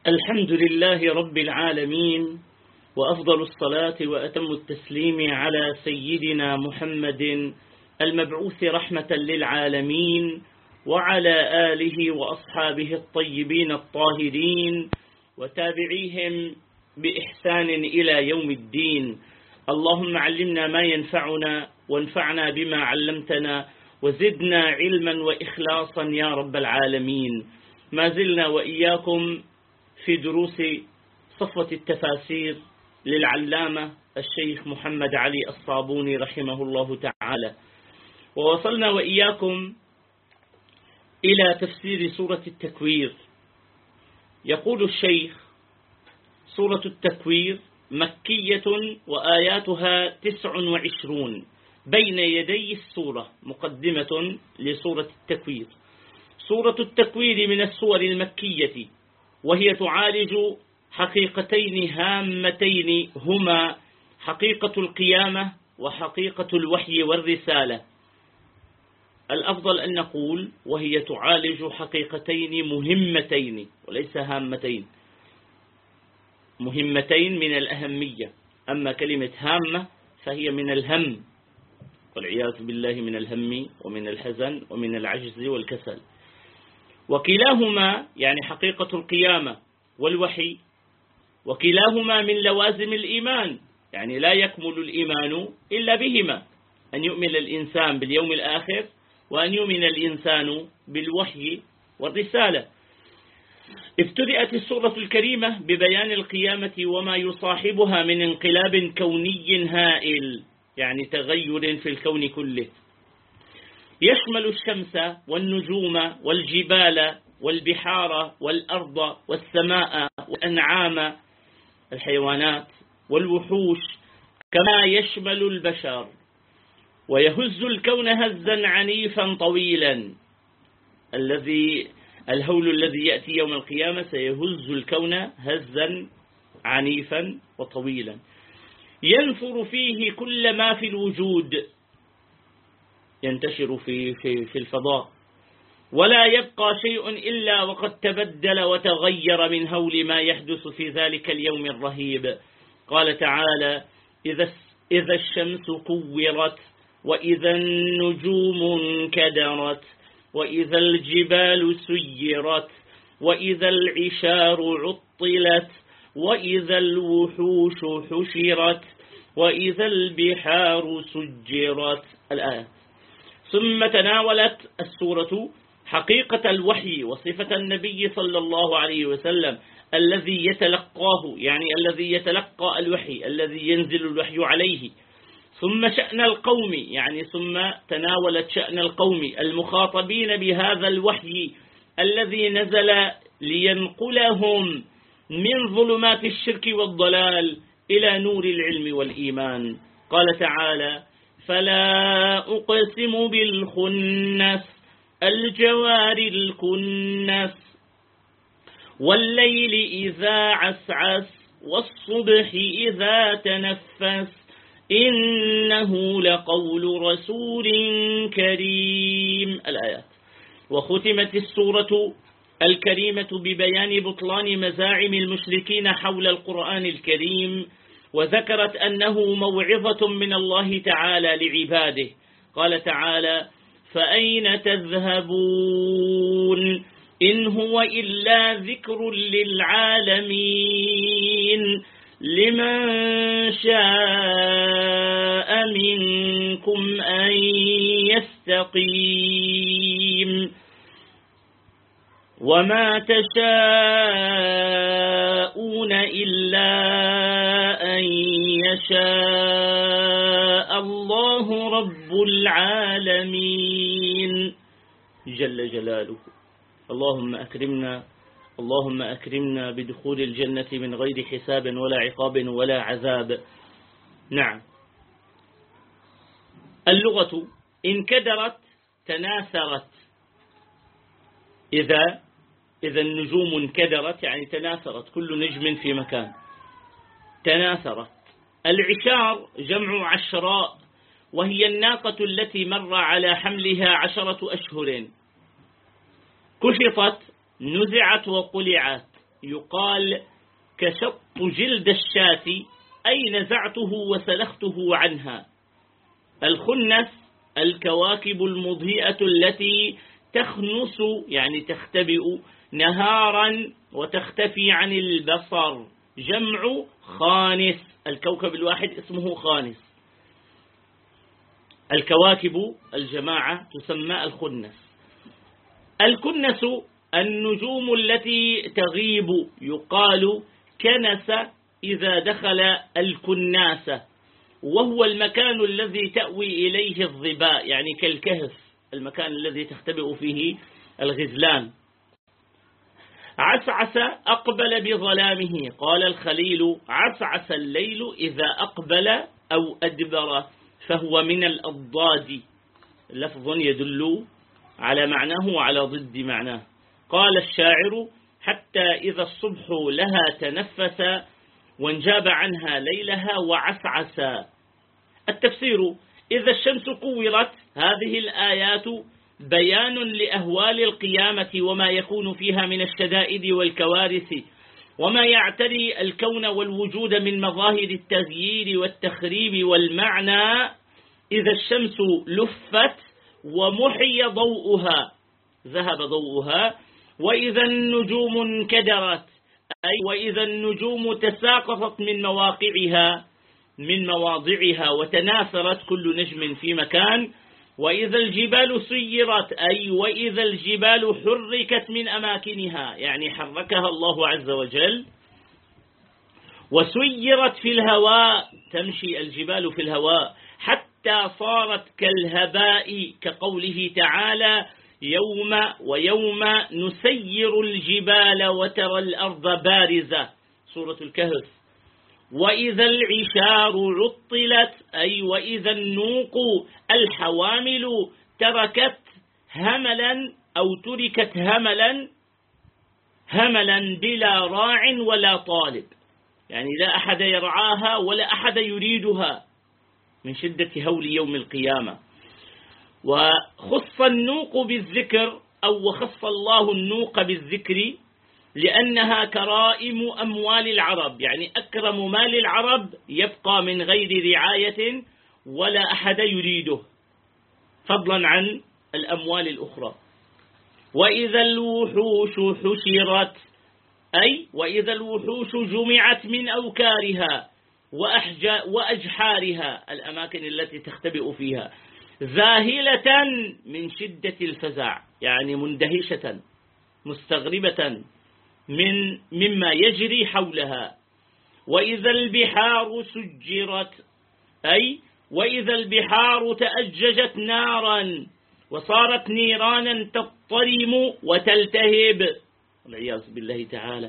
الحمد لله رب العالمين، وأفضل الصلاة وأتم التسليم على سيدنا محمد المبعوث رحمة للعالمين، وعلى آله وأصحابه الطيبين الطاهرين وتابعيهم بإحسان إلى يوم الدين. اللهم علمنا ما ينفعنا وانفعنا بما علمتنا وزدنا علما وإخلاصا يا رب العالمين. ما زلنا وإياكم في دروس صفوة التفاسير للعلامة الشيخ محمد علي الصابوني رحمه الله تعالى، ووصلنا وإياكم إلى تفسير سورة التكوير. يقول الشيخ: سورة التكوير مكية وآياتها 29. بين يدي السورة مقدمة لسورة التكوير. سورة التكوير من السور المكية، وهي تعالج حقيقتين هامتين، هما حقيقة القيامة وحقيقة الوحي والرسالة. الأفضل أن نقول وهي تعالج حقيقتين مهمتين وليس هامتين، مهمتين من الأهمية. أما كلمة هامة فهي من الهم والعياذ بالله، من الهم ومن الحزن ومن العجز والكسل. وكلاهما يعني حقيقة القيامة والوحي، وكلاهما من لوازم الإيمان، يعني لا يكمل الإيمان إلا بهما، أن يؤمن الإنسان باليوم الآخر وأن يؤمن الإنسان بالوحي والرسالة. ابتدأت السورة الكريمة ببيان القيامة وما يصاحبها من انقلاب كوني هائل، يعني تغير في الكون كله، يشمل الشمس والنجوم والجبال والبحار والأرض والسماء والأنعام الحيوانات والوحوش، كما يشمل البشر، ويهز الكون هزا عنيفا طويلا. الهول الذي يأتي يوم القيامة سيهز الكون هزا عنيفا وطويلا، ينثر فيه كل ما في الوجود، ينتشر في الفضاء، ولا يبقى شيء إلا وقد تبدل وتغير من هول ما يحدث في ذلك اليوم الرهيب. قال تعالى: إذا الشمس كورت، وإذا النجوم انكدرت، وإذا الجبال سيرت، وإذا العشار عطلت، وإذا الوحوش حشرت، وإذا البحار سجرت. الآية. ثم تناولت السورة حقيقة الوحي وصفة النبي صلى الله عليه وسلم الذي يتلقاه، يعني الذي يتلقى الوحي، الذي ينزل الوحي عليه. ثم شأن القوم، يعني ثم تناولت شأن القوم المخاطبين بهذا الوحي الذي نزل لينقلهم من ظلمات الشرك والضلال إلى نور العلم والإيمان. قال تعالى: فلا أقسم بالخنس الجوار الكنس، والليل إذا عسعس، والصبح إذا تنفس، إنه لقول رسول كريم. الآيات. وختمت السورة الكريمة ببيان بطلان مزاعم المشركين حول القرآن الكريم، وذكرت أنه موعظة من الله تعالى لعباده. قال تعالى: فأين تذهبون إن هو إلا ذكر للعالمين لمن شاء منكم أن يستقيم وما تشاءون إلا أن يشاء الله رب العالمين جل جلاله. اللهم أكرمنا بدخول الجنة من غير حساب ولا عقاب ولا عذاب. نعم. اللغة انكدرت تناثرت. إذا النجوم انكدرت يعني تناثرت، كل نجم في مكان، تناثرت. العشار جمع عشراء، وهي الناقة التي مر على حملها 10 أشهر، كشطت، نزعت وقلعت، يقال كشط جلد الشاة أي نزعته وسلخته عنها. الخنس الكواكب المضيئة التي تخنس يعني تختبئ نهارا وتختفي عن البصر، جمع خانس، الكوكب الواحد اسمه خانس. الكواكب الجماعة تسمى الخنس. الكنس النجوم التي تغيب، يقال كنس إذا دخل الكناس، وهو المكان الذي تأوي إليه الظباء، يعني كالكهف، المكان الذي تختبئ فيه الغزلان. عسعس أقبل بظلامه، قال الخليل عسعس الليل إذا أقبل أو أدبر، فهو من الأضداد، لفظ يدل على معناه وعلى ضد معناه. قال الشاعر حتى إذا الصبح لها تنفس وانجاب عنها ليلها وعسعسا. التفسير: إذا الشمس كورت، هذه الآيات بيان لأهوال القيامة وما يكون فيها من الشدائد والكوارث وما يعتري الكون والوجود من مظاهر التغيير والتخريب. والمعنى: إذا الشمس لفت ومحي ضوءها، ذهب ضوءها، وإذا النجوم انكدرت، أي وإذا النجوم تساقطت من مواضعها وتناثرت كل نجم في مكان، وإذا الجبال سيرت، أي وإذا الجبال حركت من أماكنها، يعني حركها الله عز وجل. وسيرت في الهواء، تمشي الجبال في الهواء حتى صارت كالهباء، كقوله تعالى: ويوم نسير الجبال وترى الأرض بارزة، سورة الكهف. وإذا العشار عطلت، أي وإذا النوق الحوامل تركت هملا أو تركت هملا بلا راع ولا طالب، يعني لا أحد يرعاها ولا أحد يريدها من شدة هول يوم القيامة. وخص النوق بالذكر، أو وخص الله النوق بالذكر لأنها كرائم أموال العرب، يعني أكرم مال العرب يبقى من غير رعاية ولا أحد يريده، فضلا عن الأموال الأخرى. وإذا الوحوش حشرت، أي وإذا الوحوش جمعت من أوكارها وأجحارها، الأماكن التي تختبئ فيها، ذاهلة من شدة الفزع، يعني مندهشة مستغربة مما يجري حولها. وإذا البحار سجرت، أي وإذا البحار تأججت نارا وصارت نيرانا تضطرم وتلتهب، والعياذ بالله تعالى.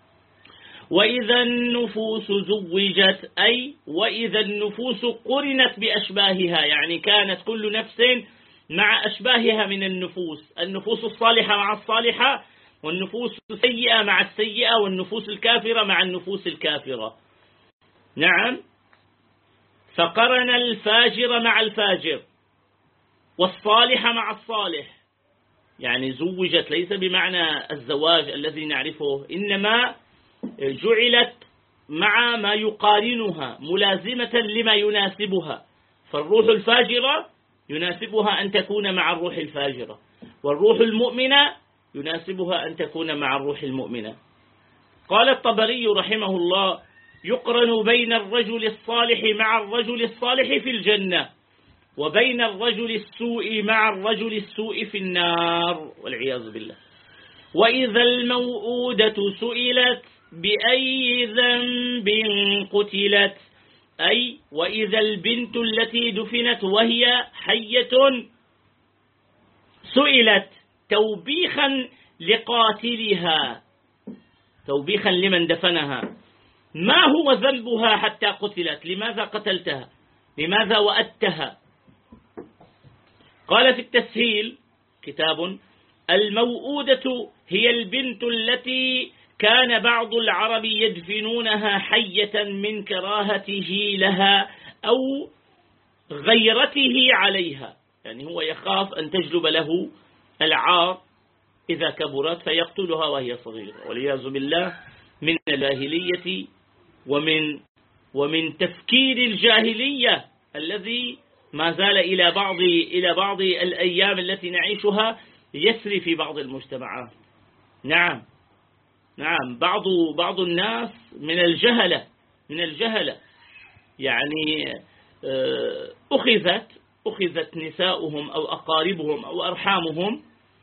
وإذا النفوس زوجت، أي وإذا النفوس قرنت بأشباهها، يعني كانت كل نفس مع أشباهها من النفوس الصالحة مع الصالحة، والنفوس السيئة مع السيئة، والنفوس الكافرة مع النفوس الكافرة. نعم، فقرن الفاجر مع الفاجر والصالح مع الصالح، يعني زوجت ليس بمعنى الزواج الذي نعرفه، إنما جعلت مع ما يقارنها ملازمة لما يناسبها، فالروح الفاجرة يناسبها أن تكون مع الروح الفاجرة، والروح المؤمنة يناسبها أن تكون مع الروح المؤمنة. قال الطبري رحمه الله: يقرن بين الرجل الصالح مع الرجل الصالح في الجنة، وبين الرجل السوء مع الرجل السوء في النار، والعياذ بالله. وإذا الموءودة سئلت بأي ذنب قتلت، أي وإذا البنت التي دفنت وهي حية سئلت توبيخا لقاتلها، توبيخا لمن دفنها: ما هو ذنبها حتى قتلت؟ لماذا قتلتها؟ لماذا وأدتها؟ قال في التسهيل كتاب: الموءودة هي البنت التي كان بعض العرب يدفنونها حية من كراهته لها أو غيرته عليها، يعني هو يخاف أن تجلب له العار إذا كبرت فيقتلها وهي صغيرة، والعياذ بالله من الجاهلية ومن تفكير الجاهلية الذي ما زال إلى بعض الأيام التي نعيشها يسري في بعض المجتمعات. نعم بعض الناس من الجهلة يعني أخذت نساؤهم أو أقاربهم أو أرحامهم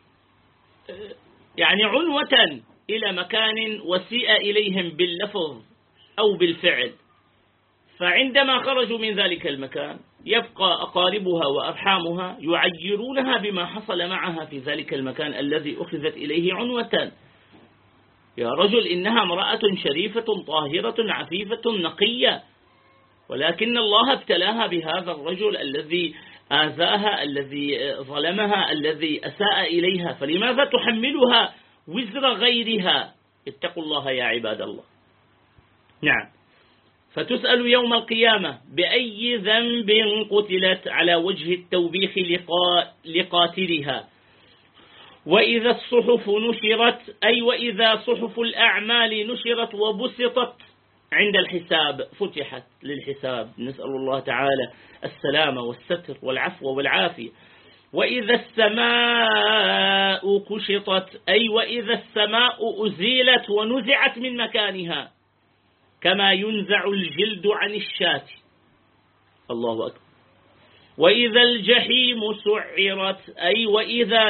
يعني عنوة إلى مكان وسيء إليهم باللفظ أو بالفعل، فعندما خرجوا من ذلك المكان يبقى أقاربها وأرحامها يعيرونها بما حصل معها في ذلك المكان الذي أخذت إليه عنوة. يا رجل إنها امرأة شريفة طاهرة عفيفة نقية، ولكن الله ابتلاها بهذا الرجل الذي آذاها، الذي ظلمها، الذي أساء إليها، فلماذا تحملها وزر غيرها؟ اتقوا الله يا عباد الله. نعم، فتسأل يوم القيامة بأي ذنب قتلت على وجه التوبيخ لقاتلها. وإذا الصحف نشرت، أي وإذا صحف الأعمال نشرت وبسطت عند الحساب، فتحت للحساب، نسأل الله تعالى السلامة والستر والعفو والعافية. وإذا السماء كشطت، أي وإذا السماء أزيلت ونزعت من مكانها كما ينزع الجلد عن الشاة. الله أكبر. وإذا الجحيم سعرت، أي وإذا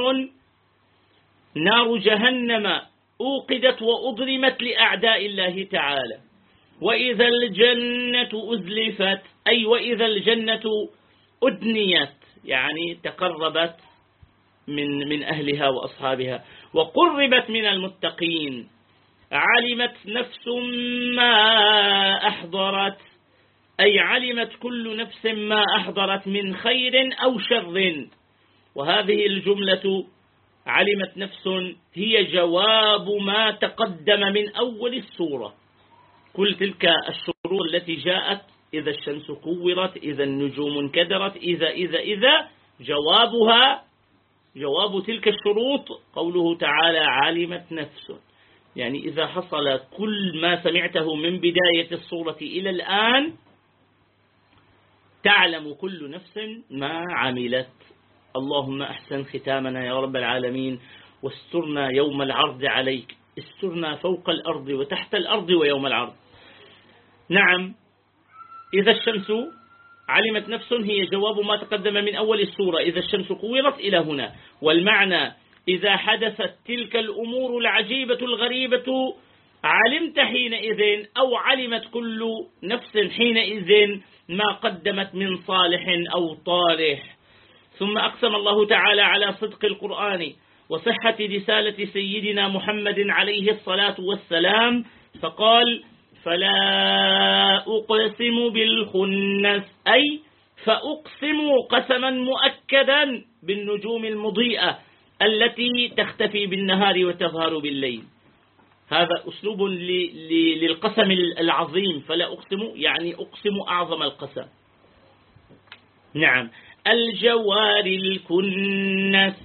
نار جهنم أوقدت وأضرمت لأعداء الله تعالى. وإذا الجنة أزلفت، أي وإذا الجنة أدنيت يعني تقربت من أهلها وأصحابها، وقربت من المتقين. علمت نفس ما أحضرت، أي علمت كل نفس ما أحضرت من خير أو شر. وهذه الجملة علمت نفس هي جواب ما تقدم من أول السورة. كل تلك الشروط التي جاءت، إذا الشمس كورت، إذا النجوم انكدرت، إذا جواب تلك الشروط قوله تعالى علمت نفس، يعني إذا حصل كل ما سمعته من بداية السورة إلى الآن تعلم كل نفس ما عملت. اللهم أحسن ختامنا يا رب العالمين، واسترنا يوم العرض عليك، استرنا فوق الأرض وتحت الأرض ويوم العرض. نعم، إذا الشمس علمت نفس هي جواب ما تقدم من أول السورة، إذا الشمس كورت إلى هنا، والمعنى إذا حدثت تلك الأمور العجيبة الغريبة علمت حينئذ، أو علمت كل نفس حينئذ ما قدمت من صالح أو طالح. ثم أقسم الله تعالى على صدق القرآن وصحة رسالة سيدنا محمد عليه الصلاة والسلام فقال فلا أقسم بالخنس، أي فأقسم قسما مؤكدا بالنجوم المضيئة التي تختفي بالنهار وتظهر بالليل. هذا أسلوب للقسم العظيم، فلا أقسم يعني أقسم أعظم القسم. نعم، الجوار الكنس،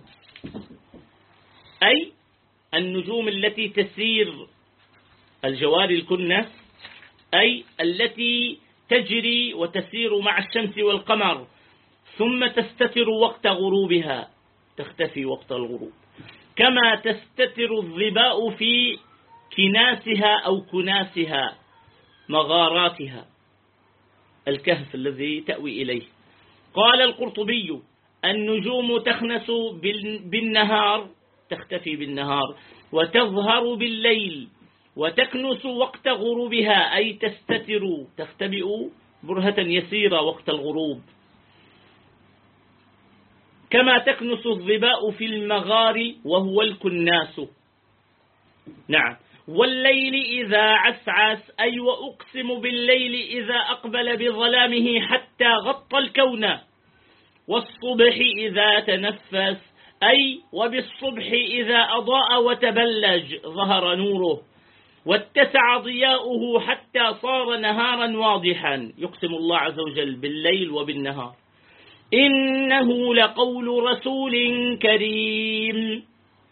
أي النجوم التي تسير، الجوار الكنس أي التي تجري وتسير مع الشمس والقمر ثم تستتر وقت غروبها، تختفي وقت الغروب، كما تستتر الظباء في كناسها أو كناسها مغاراتها، الكهف الذي تأوي إليه. قال القرطبي النجوم تخنس بالنهار، تختفي بالنهار، وتظهر بالليل، وتكنس وقت غروبها أي تستتر، تختبئ برهة يسيرة وقت الغروب، كما تكنس الظباء في المغار وهو الكناس. نعم، والليل إذا عسعس، أي وأقسم بالليل إذا أقبل بظلامه حتى غطى الكون، والصبح إذا تنفس، أي وبالصبح إذا أضاء وتبلج ظهر نوره، واتسع ضياؤه حتى صار نهارا واضحا. يقسم الله عز وجل بالليل وبالنهار. إنه لقول رسول كريم،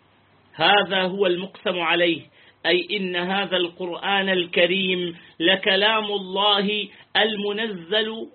هذا هو المقسم عليه، أي إن هذا القرآن الكريم لكلام الله المنزل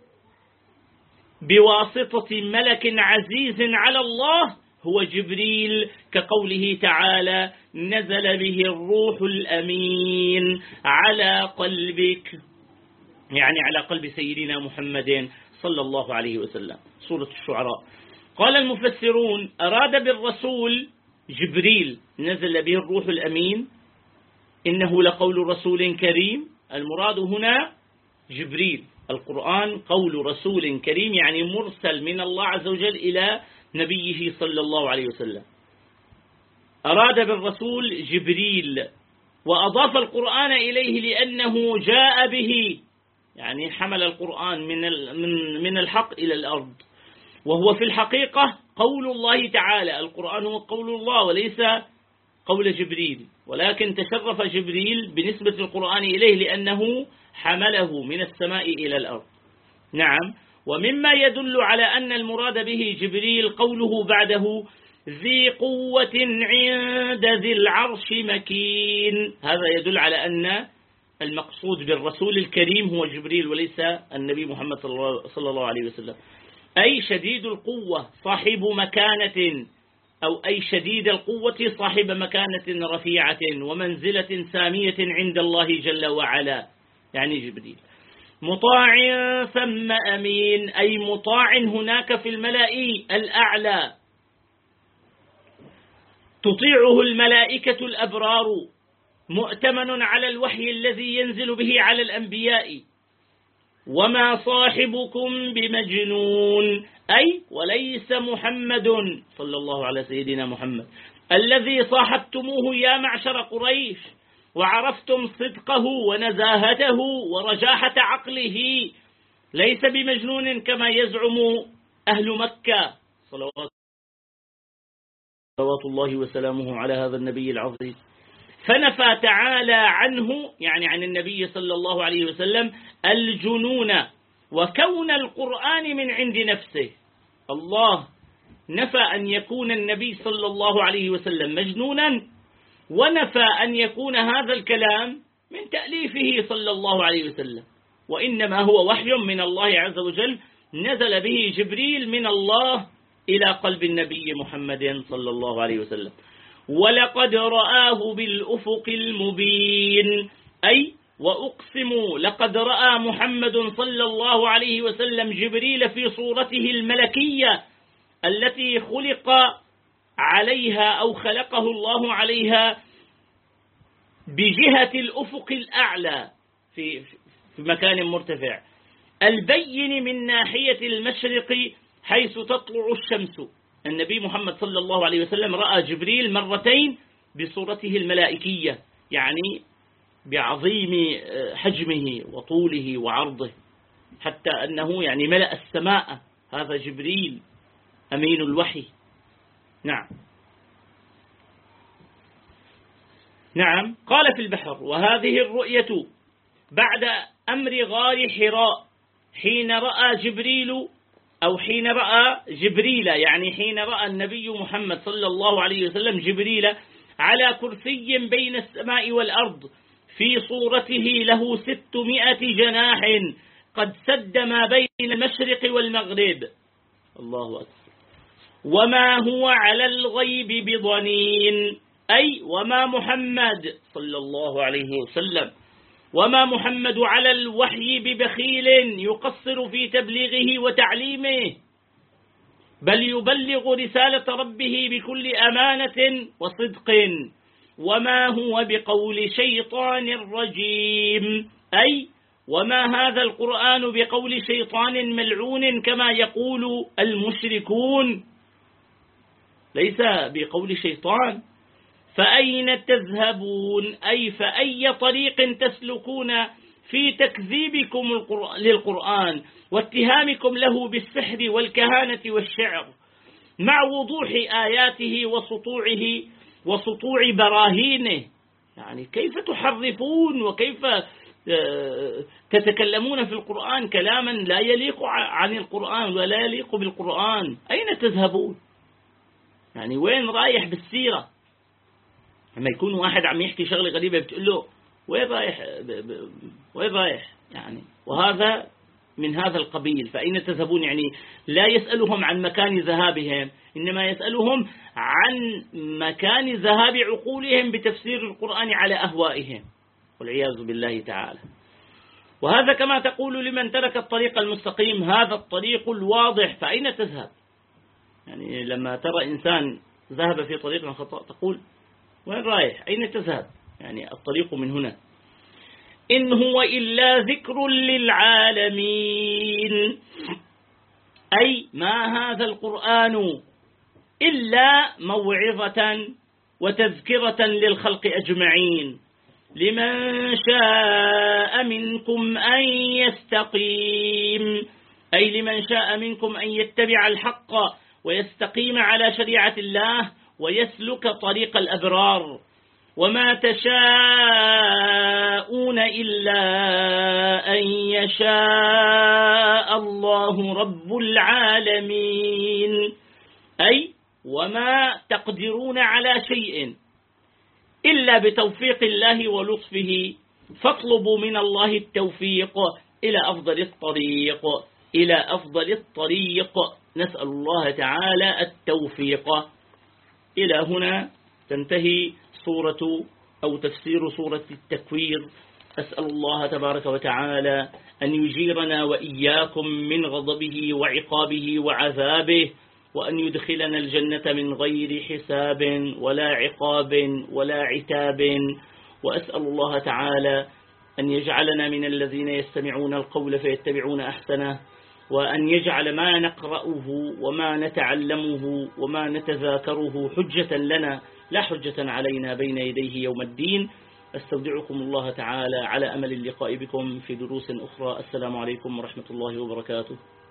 بواسطة ملك عزيز على الله هو جبريل، كقوله تعالى: نزل به الروح الأمين على قلبك، يعني على قلب سيدنا محمد صلى الله عليه وسلم. سورة الشعراء. قال المفسرون: أراد بالرسول جبريل نزل به الروح الأمين، إنه لقول رسول كريم. المراد هنا جبريل. القرآن قول رسول كريم، يعني مرسل من الله عز وجل إلى نبيه صلى الله عليه وسلم. أراد بالرسول جبريل، وأضاف القرآن إليه لأنه جاء به، يعني حمل القرآن من الحق إلى الأرض، وهو في الحقيقة قول الله تعالى. القرآن هو قول الله وليس قول جبريل، ولكن تشرف جبريل بنسبة القرآن إليه لأنه حمله من السماء إلى الأرض. نعم. ومما يدل على أن المراد به جبريل قوله بعده: ذي قوة عند ذي العرش مكين. هذا يدل على أن المقصود بالرسول الكريم هو جبريل وليس النبي محمد صلى الله عليه وسلم، أي شديد القوة صاحب مكانة، أو أي شديد القوة صاحب مكانة رفيعة ومنزلة سامية عند الله جل وعلا، يعني جبريل. مطاع ثم أمين، أي مطاع هناك في الملأ الأعلى، تطيعه الملائكة الأبرار، مؤتمن على الوحي الذي ينزل به على الأنبياء. وما صاحبكم بمجنون، أي وليس محمد صلى الله على سيدنا محمد الذي صاحبتموه يا معشر قريش وعرفتم صدقه ونزاهته ورجاحة عقله، ليس بمجنون كما يزعم أهل مكة صلوات الله وسلامه على هذا النبي العظيم. فنفى تعالى عنه، يعني عن النبي صلى الله عليه وسلم، الجنون وكون القرآن من عند نفسه. الله نفى أن يكون النبي صلى الله عليه وسلم مجنونا، ونفى أن يكون هذا الكلام من تأليفه صلى الله عليه وسلم، وإنما هو وحي من الله عز وجل نزل به جبريل من الله إلى قلب النبي محمد صلى الله عليه وسلم. ولقد رآه بالأفق المبين، أي وأقسم لقد رأى محمد صلى الله عليه وسلم جبريل في صورته الملكية التي خلق عليها أو خلقه الله عليها بجهة الأفق الأعلى في مكان مرتفع البين من ناحية المشرق حيث تطلع الشمس. النبي محمد صلى الله عليه وسلم رأى جبريل مرتين بصورته الملائكية، يعني بعظيم حجمه وطوله وعرضه، حتى أنه يعني ملأ السماء. هذا جبريل أمين الوحي. نعم. قال في البحر: وهذه الرؤية بعد أمر غار حراء، حين رأى جبريل، أو حين رأى جبريل، يعني حين رأى النبي محمد صلى الله عليه وسلم جبريل على كرسي بين السماء والأرض في صورته له 600 جناح قد سد ما بين المشرق والمغرب. الله أكبر. وما هو على الغيب بضنين، أي وما محمد صلى الله عليه وسلم، وما محمد على الوحي ببخيل يقصر في تبليغه وتعليمه، بل يبلغ رسالة ربه بكل أمانة وصدق. وما هو بقول شيطان رجيم، أي وما هذا القرآن بقول شيطان ملعون كما يقول المشركون، ليس بقول شيطان. فأين تذهبون، أي فأي طريق تسلكون في تكذيبكم للقرآن واتهامكم له بالسحر والكهانة والشعر، مع وضوح آياته وسطوع براهينه. يعني كيف تحرفون وكيف تتكلمون في القرآن كلاما لا يليق عن القرآن ولا يليق بالقرآن؟ أين تذهبون؟ يعني وين رايح بالسيرة؟ لما يكون واحد عم يحكي شغلة غريبة بتقول له وين رايح وين رايح يعني، وهذا من هذا القبيل. فأين تذهبون يعني لا يسألهم عن مكان ذهابهم، إنما يسألهم عن مكان ذهاب عقولهم بتفسير القرآن على أهوائهم والعياذ بالله تعالى. وهذا كما تقول لمن ترك الطريق المستقيم هذا الطريق الواضح، فأين تذهب؟ يعني لما ترى إنسان ذهب في طريق خطأ تقول وين رايح؟ أين تذهب؟ يعني الطريق من هنا. إن هو إلا ذكر للعالمين، أي ما هذا القرآن إلا موعظة وتذكرة للخلق أجمعين، لمن شاء منكم أن يستقيم، أي لمن شاء منكم أن يتبع الحق ويستقيم على شريعة الله ويسلك طريق الأبرار. وما تشاءون إلا أن يشاء الله رب العالمين، أي وما تقدرون على شيء إلا بتوفيق الله ولطفه، فاطلبوا من الله التوفيق إلى أفضل الطريق، إلى أفضل الطريق. نسأل الله تعالى التوفيق. إلى هنا تنتهي سورة أو تفسير سورة التكوير. أسأل الله تبارك وتعالى أن يجيرنا وإياكم من غضبه وعقابه وعذابه، وأن يدخلنا الجنة من غير حساب ولا عقاب ولا عتاب. وأسأل الله تعالى أن يجعلنا من الذين يستمعون القول فيتبعون أحسنه، وأن يجعل ما نقرأه وما نتعلمه وما نتذاكره حجة لنا لا حجة علينا بين يديه يوم الدين. أستودعكم الله تعالى على أمل اللقاء بكم في دروس أخرى. السلام عليكم ورحمة الله وبركاته.